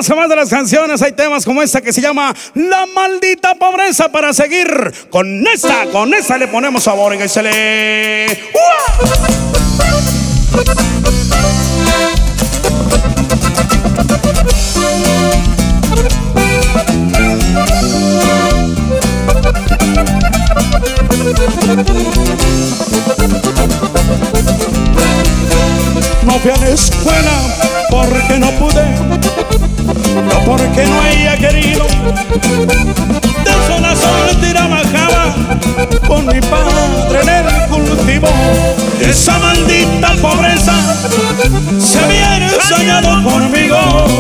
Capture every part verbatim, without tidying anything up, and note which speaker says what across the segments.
Speaker 1: pedazo más de las canciones. Hay temas como esta que se llama La Maldita Pobreza. Para seguir con esta, con esta le ponemos sabor y que se le... No fui a la escuela porque no pude, no porque no haya querido. De sol a sol trabajaba con mi padre en el cultivo. Esa maldita pobreza se había ensañado conmigo.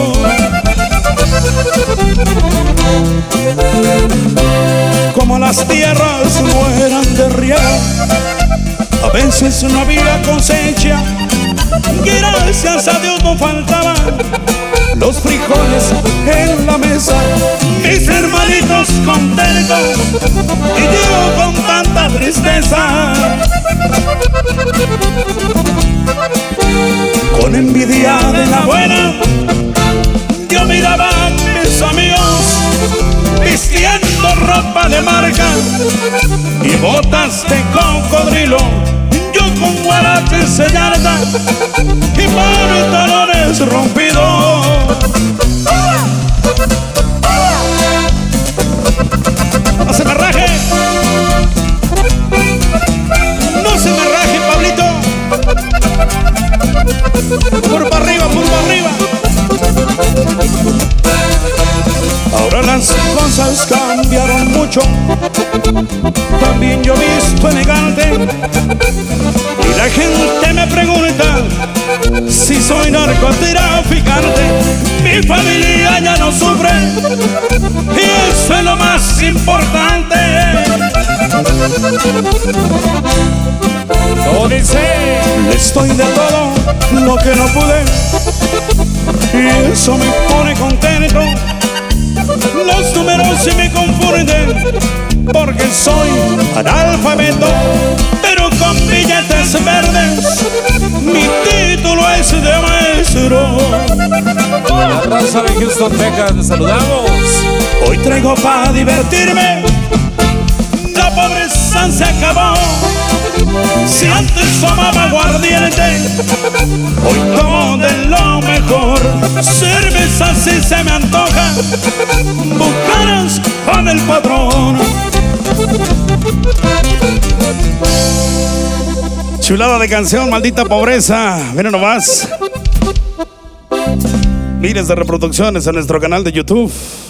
Speaker 1: Como las tierras no eran de riego, a veces no había cosecha. Gracias a Dios no faltaban los frijoles en la mesa. Mis hermanitos contentos y yo con tanta tristeza. Con envidia de la buena yo miraba a mis amigos vistiendo ropa de marca y botas de cocodrilo. Yo con guaraches de yarda y pantalones rompidos. No se me raje, no se me raje, Pablito. Por para arriba, por para arriba. Ahora las cosas cambiaron mucho, también yo visto elegante. Y la gente me pregunta si soy narcotraficante. Mi familia ya no sufre y eso es lo más importante. Todo dice, les doy de todo lo que no pude y eso me pone contento. Los números se me confunden porque soy analfabeto, pero con billetes verdes mi título es de maestro.
Speaker 2: La raza de Houston, Texas, les saludamos.
Speaker 1: Hoy traigo para divertirme, la pobreza se acabó. Si antes tomaba aguardiente, hoy tomo de lo mejor. Cerveza si se me antoja, bucanas con el patrón. Chulada de canción, Maldita Pobreza. Miren nomás. Miles de reproducciones en nuestro canal de YouTube.